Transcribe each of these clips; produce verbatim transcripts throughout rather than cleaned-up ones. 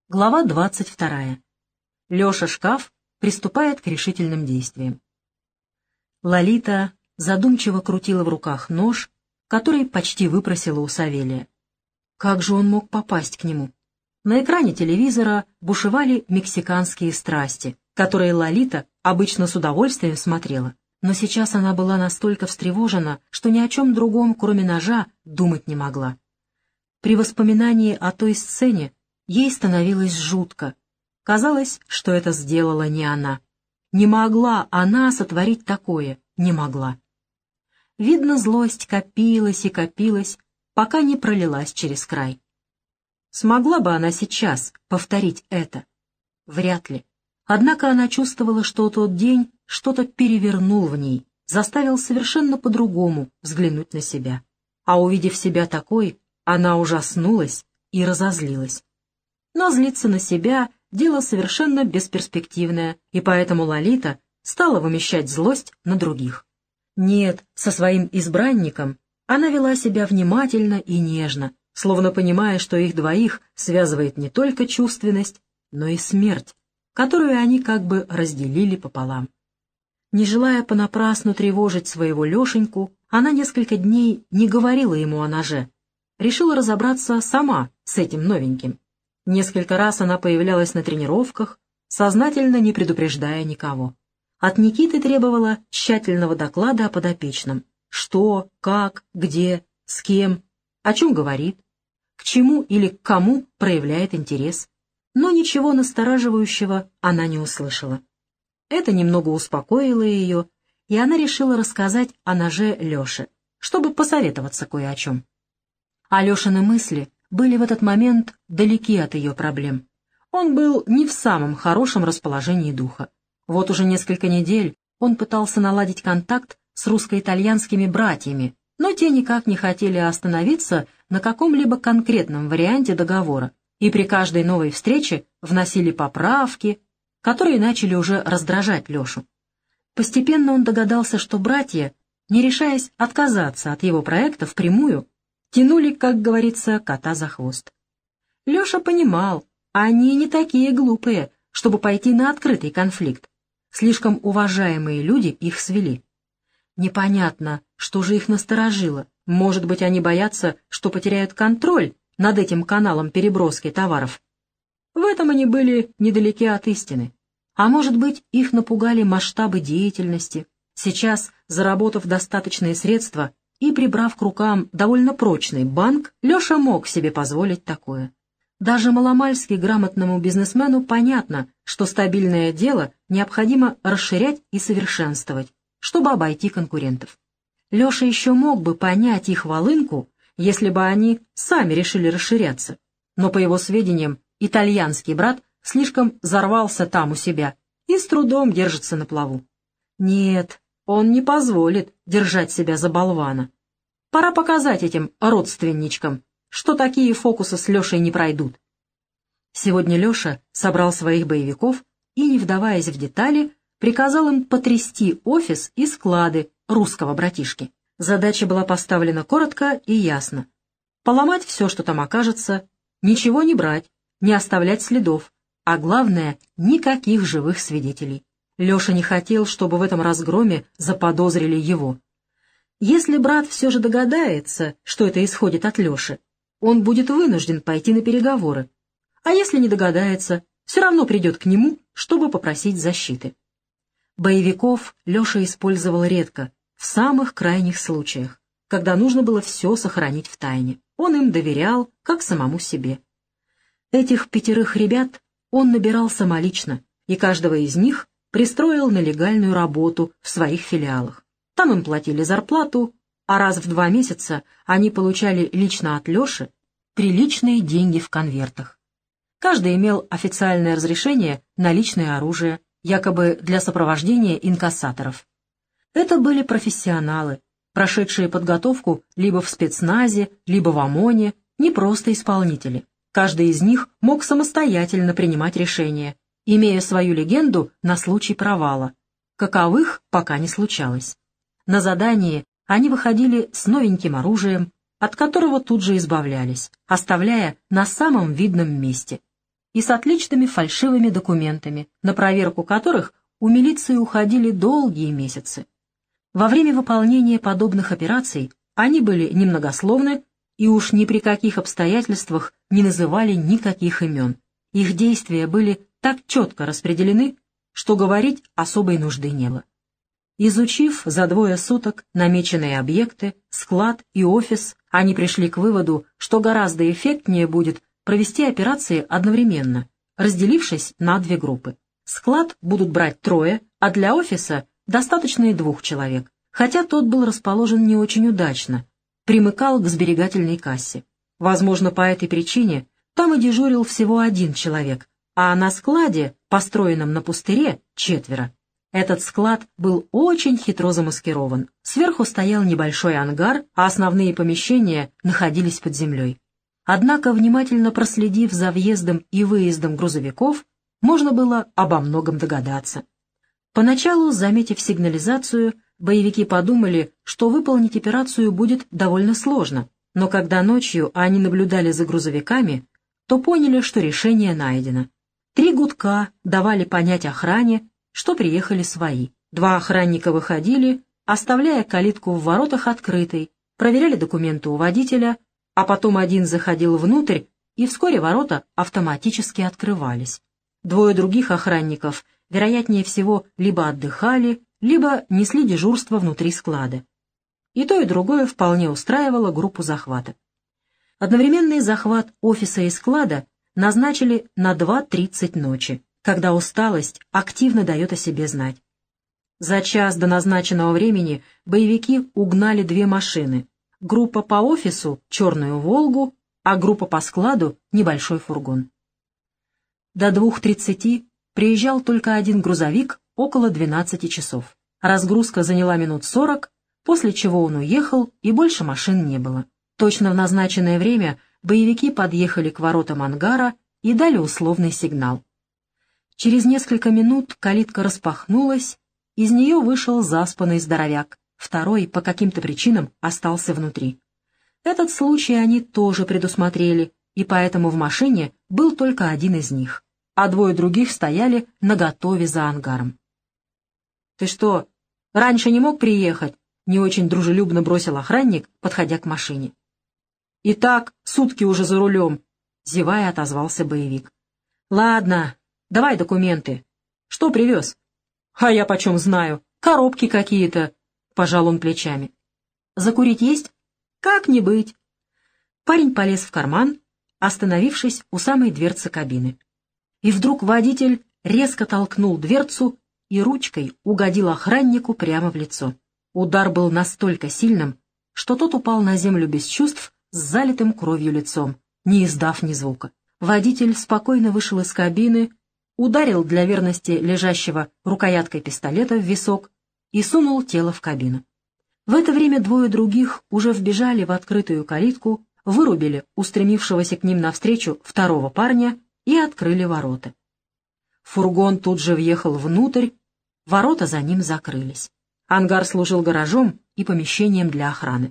Глава двадцать вторая. Леша Шкаф приступает к решительным действиям. Лолита задумчиво крутила в руках нож, который почти выпросила у Савелия. Как же он мог попасть к нему? На экране телевизора бушевали мексиканские страсти, которые Лолита обычно с удовольствием смотрела, но сейчас она была настолько встревожена, что ни о чем другом, кроме ножа, думать не могла. При воспоминании о той сцене ей становилось жутко. Казалось, что это сделала не она. Не могла она сотворить такое, не могла. Видно, злость копилась и копилась, пока не пролилась через край. Смогла бы она сейчас повторить это? Вряд ли. Однако она чувствовала, что тот день что-то перевернул в ней, заставил совершенно по-другому взглянуть на себя. А увидев себя такой, она ужаснулась и разозлилась. Но злиться на себя — дело совершенно бесперспективное, и поэтому Лолита стала вымещать злость на других. Нет, со своим избранником она вела себя внимательно и нежно, словно понимая, что их двоих связывает не только чувственность, но и смерть, которую они как бы разделили пополам. Не желая понапрасну тревожить своего Лешеньку, она несколько дней не говорила ему о ноже, решила разобраться сама с этим новеньким. Несколько раз она появлялась на тренировках, сознательно не предупреждая никого. От Никиты требовала тщательного доклада о подопечном. Что, как, где, с кем, о чем говорит, к чему или к кому проявляет интерес. Но ничего настораживающего она не услышала. Это немного успокоило ее, и она решила рассказать о ноже Леше, чтобы посоветоваться кое о чем. А Лешины мысли были в этот момент далеки от ее проблем. Он был не в самом хорошем расположении духа. Вот уже несколько недель он пытался наладить контакт с русско-итальянскими братьями, но те никак не хотели остановиться на каком-либо конкретном варианте договора и при каждой новой встрече вносили поправки, которые начали уже раздражать Лешу. Постепенно он догадался, что братья, не решаясь отказаться от его проекта впрямую, тянули, как говорится, кота за хвост. Леша понимал, они не такие глупые, чтобы пойти на открытый конфликт. Слишком уважаемые люди их свели. Непонятно, что же их насторожило. Может быть, они боятся, что потеряют контроль над этим каналом переброски товаров. В этом они были недалеки от истины. А может быть, их напугали масштабы деятельности. Сейчас, заработав достаточные средства и прибрав к рукам довольно прочный банк, Леша мог себе позволить такое. Даже маломальски грамотному бизнесмену понятно, что стабильное дело необходимо расширять и совершенствовать, чтобы обойти конкурентов. Леша еще мог бы понять их волынку, если бы они сами решили расширяться. Но, по его сведениям, итальянский брат слишком взорвался там у себя и с трудом держится на плаву. Нет, он не позволит держать себя за болвана. Пора показать этим родственничкам, что такие фокусы с Лешей не пройдут. Сегодня Леша собрал своих боевиков и, не вдаваясь в детали, приказал им потрясти офис и склады русского братишки. Задача была поставлена коротко и ясно. Поломать все, что там окажется, ничего не брать, не оставлять следов, а главное, никаких живых свидетелей. Леша не хотел, чтобы в этом разгроме заподозрили его. Если брат все же догадается, что это исходит от Леши, он будет вынужден пойти на переговоры. А если не догадается, все равно придет к нему, чтобы попросить защиты. Боевиков Леша использовал редко, в самых крайних случаях, когда нужно было все сохранить в тайне. Он им доверял, как самому себе. Этих пятерых ребят он набирал самолично, и каждого из них пристроил на легальную работу в своих филиалах. Там им платили зарплату, а раз в два месяца они получали лично от Леши приличные деньги в конвертах. Каждый имел официальное разрешение на личное оружие, якобы для сопровождения инкассаторов. Это были профессионалы, прошедшие подготовку либо в спецназе, либо в ОМОНе, не просто исполнители. Каждый из них мог самостоятельно принимать решения, имея свою легенду на случай провала, каковых пока не случалось. На задании они выходили с новеньким оружием, от которого тут же избавлялись, оставляя на самом видном месте. и с отличными фальшивыми документами, на проверку которых у милиции уходили долгие месяцы. Во время выполнения подобных операций они были немногословны и уж ни при каких обстоятельствах не называли никаких имен. Их действия были так четко распределены, что говорить особой нужды не было. Изучив за двое суток намеченные объекты, склад и офис, они пришли к выводу, что гораздо эффектнее будет провести операции одновременно, разделившись на две группы. Склад будут брать трое, а для офиса достаточно и двух человек, хотя тот был расположен не очень удачно, примыкал к сберегательной кассе. Возможно, по этой причине там и дежурил всего один человек, а на складе, построенном на пустыре, четверо. Этот склад был очень хитро замаскирован. Сверху стоял небольшой ангар, а основные помещения находились под землей. Однако, внимательно проследив за въездом и выездом грузовиков, можно было обо многом догадаться. Поначалу, заметив сигнализацию, боевики подумали, что выполнить операцию будет довольно сложно, но когда ночью они наблюдали за грузовиками, то поняли, что решение найдено. Три гудка давали понять охране, что приехали свои. Два охранника выходили, оставляя калитку в воротах открытой, проверяли документы у водителя, а потом один заходил внутрь, и вскоре ворота автоматически открывались. Двое других охранников, вероятнее всего, либо отдыхали, либо несли дежурство внутри склада. И то, и другое вполне устраивало группу захвата. Одновременный захват офиса и склада назначили на два тридцать ночи, когда усталость активно дает о себе знать. За час до назначенного времени боевики угнали две машины. Группа по офису — черную «Волгу», а группа по складу — небольшой фургон. До двух тридцати приезжал только один грузовик около двенадцати часов. Разгрузка заняла минут сорок, после чего он уехал, и больше машин не было. Точно в назначенное время боевики подъехали к воротам ангара и дали условный сигнал. Через несколько минут калитка распахнулась, из нее вышел заспанный здоровяк, второй по каким-то причинам остался внутри. Этот случай они тоже предусмотрели, и поэтому в машине был только один из них, а двое других стояли наготове за ангаром. «Ты что, раньше не мог приехать?» — не очень дружелюбно бросил охранник, подходя к машине. «И так сутки уже за рулем», — зевая отозвался боевик. «Ладно, давай документы. Что привез?» «А я почем знаю? Коробки какие-то», — пожал он плечами. «Закурить есть?» «Как не быть». Парень полез в карман, остановившись у самой дверцы кабины. И вдруг водитель резко толкнул дверцу и ручкой угодил охраннику прямо в лицо. Удар был настолько сильным, что тот упал на землю без чувств с залитым кровью лицом, не издав ни звука. Водитель спокойно вышел из кабины, ударил для верности лежащего рукояткой пистолета в висок и сунул тело в кабину. В это время двое других уже вбежали в открытую калитку, вырубили устремившегося к ним навстречу второго парня и открыли ворота. Фургон тут же въехал внутрь, ворота за ним закрылись. Ангар служил гаражом и помещением для охраны.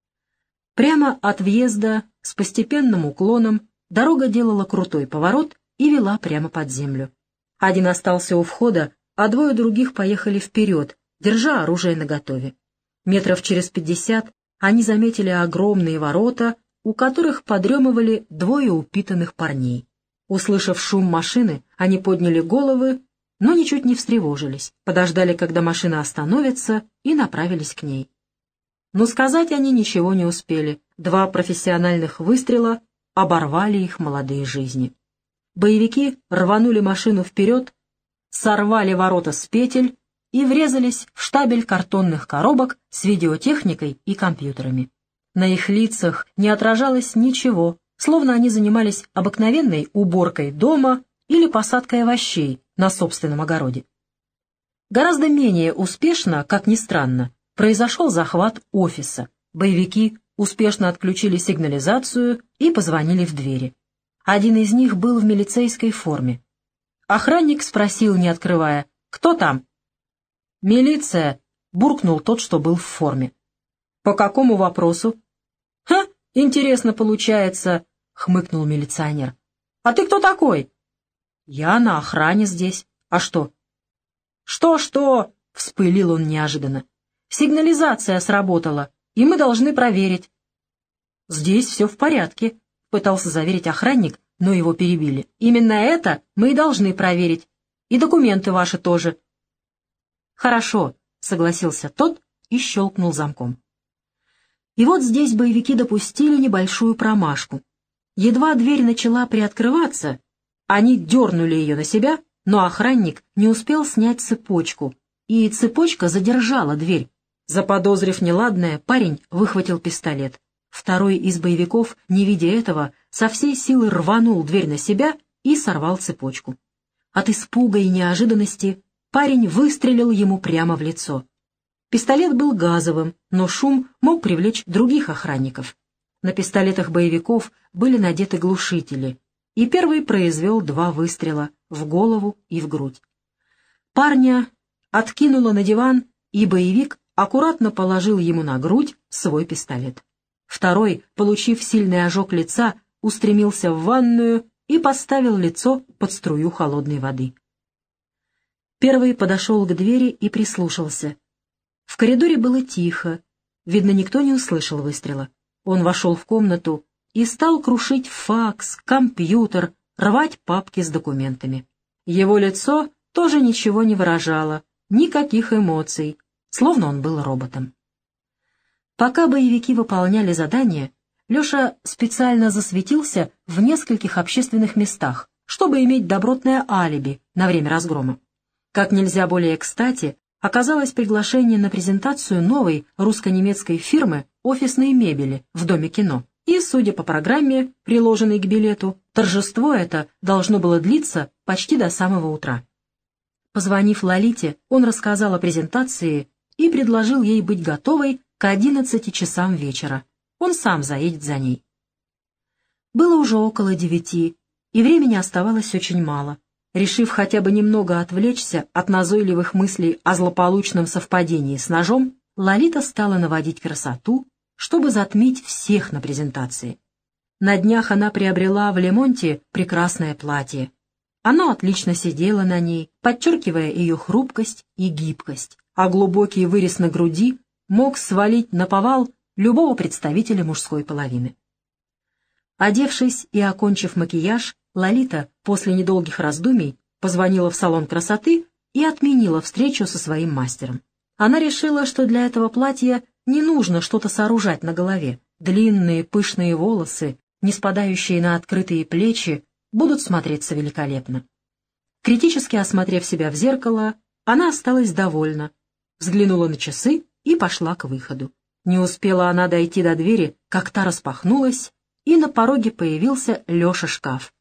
Прямо от въезда с постепенным уклоном дорога делала крутой поворот и вела прямо под землю. Один остался у входа, а двое других поехали вперед, держа оружие наготове. Метров через пятьдесят они заметили огромные ворота, у которых подремывали двое упитанных парней. Услышав шум машины, они подняли головы, но ничуть не встревожились, подождали, когда машина остановится, и направились к ней. Но сказать они ничего не успели. Два профессиональных выстрела оборвали их молодые жизни. Боевики рванули машину вперед, сорвали ворота с петель и врезались в штабель картонных коробок с видеотехникой и компьютерами. На их лицах не отражалось ничего, словно они занимались обыкновенной уборкой дома или посадкой овощей на собственном огороде. Гораздо менее успешно, как ни странно, произошел захват офиса. Боевики успешно отключили сигнализацию и позвонили в двери. Один из них был в милицейской форме. Охранник спросил, не открывая: «Кто там?» «Милиция», — буркнул тот, что был в форме. «По какому вопросу?» «Ха, интересно получается», — хмыкнул милиционер. «А ты кто такой?» «Я на охране здесь. А что?» «Что-что?» — вспылил он неожиданно. «Сигнализация сработала, и мы должны проверить». «Здесь все в порядке», — пытался заверить охранник, но его перебили. «Именно это мы и должны проверить. И документы ваши тоже». «Хорошо», — согласился тот и щелкнул замком. И вот здесь боевики допустили небольшую промашку. Едва дверь начала приоткрываться, они дернули ее на себя, но охранник не успел снять цепочку, и цепочка задержала дверь. Заподозрив неладное, парень выхватил пистолет. Второй из боевиков, не видя этого, со всей силы рванул дверь на себя и сорвал цепочку. От испуга и неожиданности парень выстрелил ему прямо в лицо. Пистолет был газовым, но шум мог привлечь других охранников. На пистолетах боевиков были надеты глушители, и первый произвел два выстрела в голову и в грудь. Парня откинуло на диван, и боевик аккуратно положил ему на грудь свой пистолет. Второй, получив сильный ожог лица, устремился в ванную и поставил лицо под струю холодной воды. Первый подошел к двери и прислушался. В коридоре было тихо, видно, никто не услышал выстрела. Он вошел в комнату и стал крушить факс, компьютер, рвать папки с документами. Его лицо тоже ничего не выражало, никаких эмоций, словно он был роботом. Пока боевики выполняли задание, Леша специально засветился в нескольких общественных местах, чтобы иметь добротное алиби на время разгрома. Как нельзя более кстати, оказалось приглашение на презентацию новой русско-немецкой фирмы офисной мебели в Доме кино. И, судя по программе, приложенной к билету, торжество это должно было длиться почти до самого утра. Позвонив Лолите, он рассказал о презентации и предложил ей быть готовой к одиннадцати часам вечера. Он сам заедет за ней. Было уже около девяти, и времени оставалось очень мало. Решив хотя бы немного отвлечься от назойливых мыслей о злополучном совпадении с ножом, Лолита стала наводить красоту, чтобы затмить всех на презентации. На днях она приобрела в Лемонте прекрасное платье. Оно отлично сидело на ней, подчеркивая ее хрупкость и гибкость, а глубокий вырез на груди мог свалить наповал любого представителя мужской половины. Одевшись и окончив макияж, Лолита после недолгих раздумий позвонила в салон красоты и отменила встречу со своим мастером. Она решила, что для этого платья не нужно что-то сооружать на голове. Длинные пышные волосы, не спадающие на открытые плечи, будут смотреться великолепно. Критически осмотрев себя в зеркало, она осталась довольна, взглянула на часы и пошла к выходу. Не успела она дойти до двери, как та распахнулась, и на пороге появился Леша Шкаф.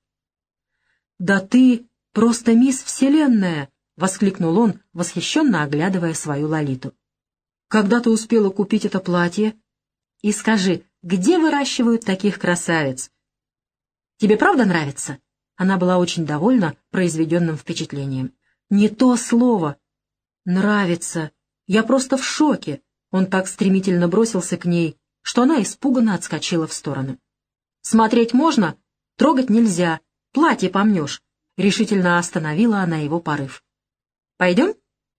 «Да ты просто мисс Вселенная!» — воскликнул он, восхищенно оглядывая свою Лолиту. «Когда ты успела купить это платье? И скажи, где выращивают таких красавиц? Тебе правда нравится?» Она была очень довольна произведенным впечатлением. «Не то слово! Нравится! Я просто в шоке!» Он так стремительно бросился к ней, что она испуганно отскочила в сторону. «Смотреть можно, трогать нельзя, платье помнешь», — решительно остановила она его порыв. «Пойдем?»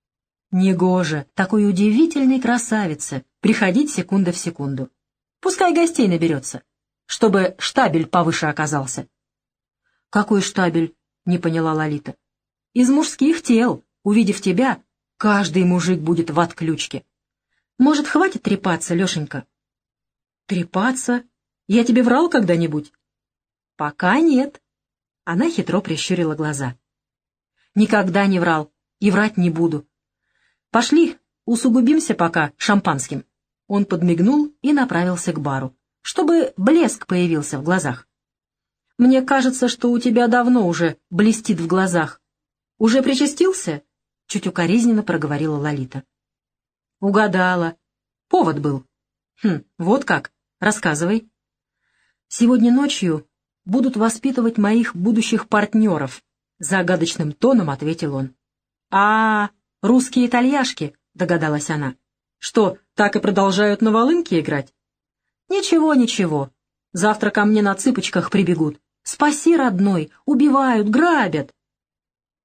«Негоже, такой удивительной красавице, приходить секунда в секунду. Пускай гостей наберется, чтобы штабель повыше оказался». «Какой штабель?» — не поняла Лолита. «Из мужских тел, увидев тебя, каждый мужик будет в отключке. Может, хватит трепаться, Лешенька?» «Трепаться? Я тебе врал когда-нибудь?» «Пока нет». Она хитро прищурила глаза. «Никогда не врал и врать не буду. Пошли, усугубимся пока шампанским». Он подмигнул и направился к бару, чтобы блеск появился в глазах. «Мне кажется, что у тебя давно уже блестит в глазах. Уже причастился?» — чуть укоризненно проговорила Лолита. «Угадала. Повод был». «Хм, вот как. Рассказывай». «Сегодня ночью будут воспитывать моих будущих партнеров», — загадочным тоном ответил он. «А, русские итальяшки», — догадалась она. «Что, так и продолжают на волынке играть?» «Ничего, ничего. Завтра ко мне на цыпочках прибегут. Спаси, родной, убивают, грабят».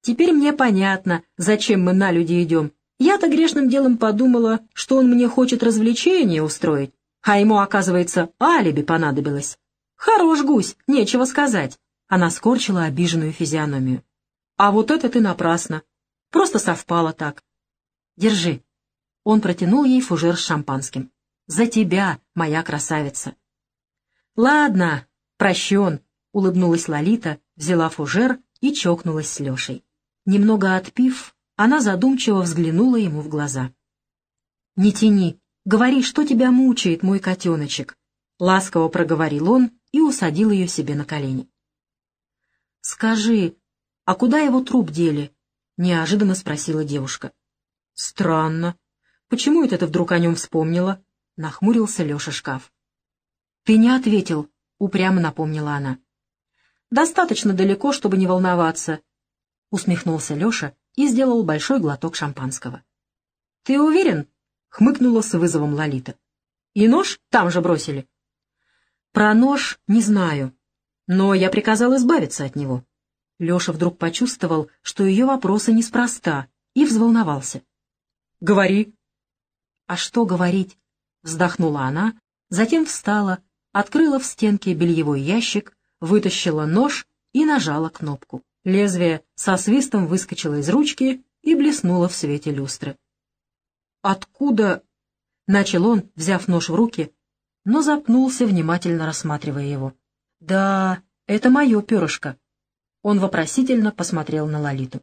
Теперь мне понятно, зачем мы на люди идем. Я-то грешным делом подумала, что он мне хочет развлечение устроить, а ему, оказывается, алиби понадобилось. Хорош гусь, нечего сказать. Она скорчила обиженную физиономию. А вот это ты напрасно. Просто совпало так. Держи. Он протянул ей фужер с шампанским. За тебя, моя красавица. Ладно, прощен, улыбнулась Лолита, взяла фужер и чокнулась с Лешей. Немного отпив, она задумчиво взглянула ему в глаза. «Не тяни, говори, что тебя мучает, мой котеночек», — ласково проговорил он и усадил ее себе на колени. «Скажи, а куда его труп дели?» — неожиданно спросила девушка. «Странно. Почему это ты вдруг о нем вспомнила?» — нахмурился Леша Шкаф. «Ты не ответил», — упрямо напомнила она. «Достаточно далеко, чтобы не волноваться», — усмехнулся Леша и сделал большой глоток шампанского. «Ты уверен?» — хмыкнула с вызовом Лолита. «И нож там же бросили?» «Про нож не знаю, но я приказал избавиться от него». Леша вдруг почувствовал, что ее вопросы неспроста, и взволновался. «Говори». «А что говорить?» — вздохнула она, затем встала, открыла в стенке бельевой ящик, вытащила нож и нажала кнопку. Лезвие со свистом выскочило из ручки и блеснуло в свете люстры. «Откуда?» — начал он, взяв нож в руки, но запнулся, внимательно рассматривая его. «Да, это мое перышко». Он вопросительно посмотрел на Лолиту.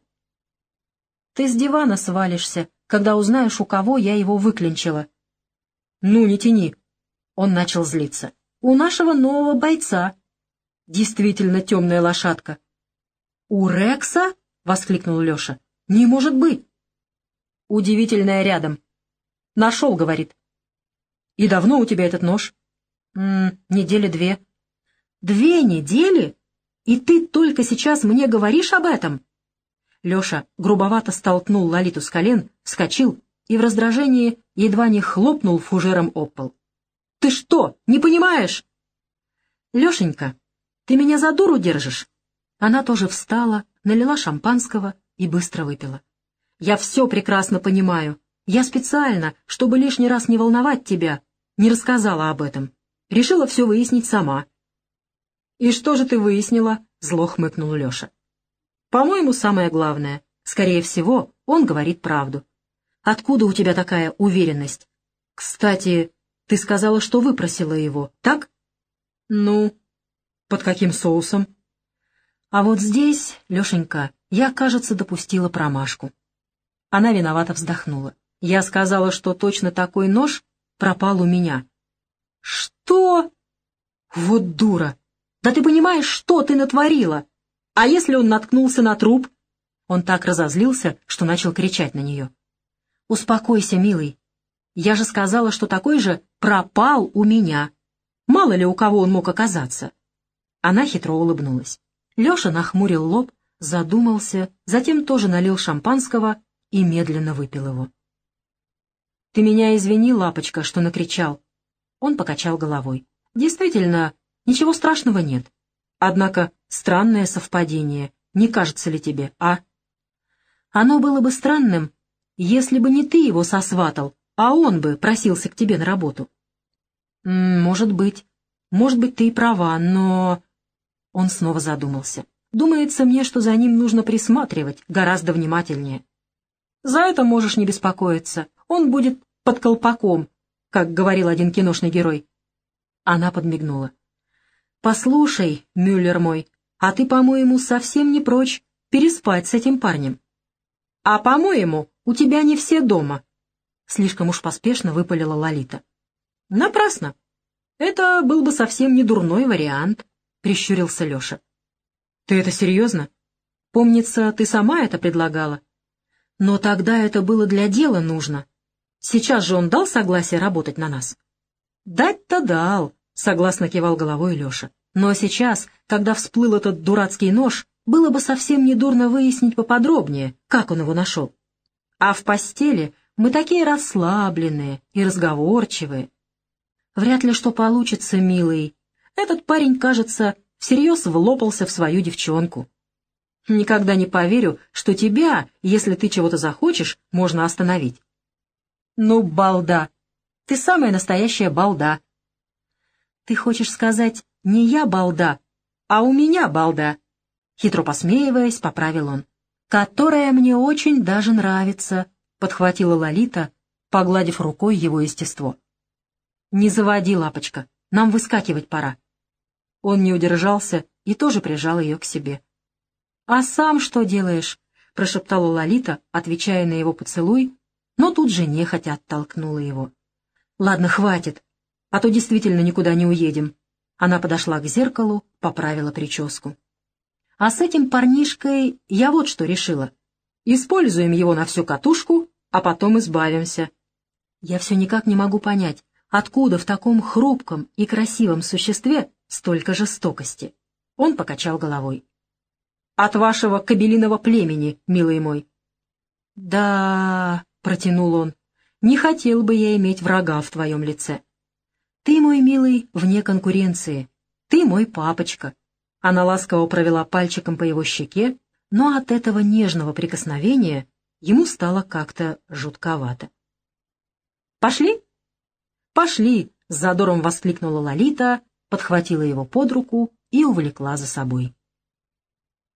«Ты с дивана свалишься, когда узнаешь, у кого я его выклинчила». «Ну, не тяни». Он начал злиться. «У нашего нового бойца». «Действительно темная лошадка». «У Рекса?» — воскликнул Леша. «Не может быть!» «Удивительное рядом». «Нашел, — говорит». «И давно у тебя этот нож?» «М-м, недели две». «Две недели? И ты только сейчас мне говоришь об этом?» Леша грубовато столкнул Лолиту с колен, вскочил и в раздражении едва не хлопнул фужером об пол. «Ты что, не понимаешь?» «Лешенька, ты меня за дуру держишь?» Она тоже встала, налила шампанского и быстро выпила. «Я все прекрасно понимаю. Я специально, чтобы лишний раз не волновать тебя, не рассказала об этом. Решила все выяснить сама». «И что же ты выяснила?» — зло хмыкнул Леша. «По-моему, самое главное. Скорее всего, он говорит правду. Откуда у тебя такая уверенность? Кстати, ты сказала, что выпросила его, так?» «Ну, под каким соусом?» «А вот здесь, Лешенька, я, кажется, допустила промашку». Она виновато вздохнула. «Я сказала, что точно такой нож пропал у меня». «Что? Вот дура! Да ты понимаешь, что ты натворила? А если он наткнулся на труп?» Он так разозлился, что начал кричать на нее. «Успокойся, милый. Я же сказала, что такой же пропал у меня. Мало ли у кого он мог оказаться». Она хитро улыбнулась. Леша нахмурил лоб, задумался, затем тоже налил шампанского и медленно выпил его. «Ты меня извини, лапочка, что накричал». Он покачал головой. «Действительно, ничего страшного нет. Однако странное совпадение, не кажется ли тебе, а?» «Оно было бы странным, если бы не ты его сосватал, а он бы просился к тебе на работу». «Может быть. Может быть, ты и права, но...» Он снова задумался. «Думается мне, что за ним нужно присматривать гораздо внимательнее». «За это можешь не беспокоиться. Он будет под колпаком, как говорил один киношный герой». Она подмигнула. «Послушай, Мюллер мой, а ты, по-моему, совсем не прочь переспать с этим парнем». «А, по-моему, у тебя не все дома», — слишком уж поспешно выпалила Лолита. «Напрасно. Это был бы совсем не дурной вариант», — прищурился Леша. «Ты это серьезно? Помнится, ты сама это предлагала. Но тогда это было для дела нужно. Сейчас же он дал согласие работать на нас?» «Дать-то дал», — согласно кивал головой Леша. «Но сейчас, когда всплыл этот дурацкий нож, было бы совсем недурно выяснить поподробнее, как он его нашел. А в постели мы такие расслабленные и разговорчивые. Вряд ли что получится, милый. Этот парень, кажется, всерьез влопался в свою девчонку». Никогда не поверю, что тебя, если ты чего-то захочешь, можно остановить. Ну, балда! Ты самая настоящая балда. Ты хочешь сказать, не я балда, а у меня балда? Хитро посмеиваясь, поправил он. Которая мне очень даже нравится, подхватила Лолита, погладив рукой его естество. Не заводи, лапочка, нам выскакивать пора. Он не удержался и тоже прижал ее к себе. «А сам что делаешь?» — прошептала Лолита, отвечая на его поцелуй, но тут же нехотя оттолкнула его. «Ладно, хватит, а то действительно никуда не уедем». Она подошла к зеркалу, поправила прическу. «А с этим парнишкой я вот что решила. Используем его на всю катушку, а потом избавимся. Я все никак не могу понять, откуда в таком хрупком и красивом существе столько жестокости». Он покачал головой. «От вашего кобелиного племени, милый мой». «Да...» — протянул он, — «не хотел бы я иметь врага в твоем лице. Ты, мой милый, вне конкуренции. Ты мой папочка». Она ласково провела пальчиком по его щеке, но от этого нежного прикосновения ему стало как-то жутковато. «Пошли?» «Пошли!» — с задором воскликнула Лолита, подхватила его под руку и увлекла за собой.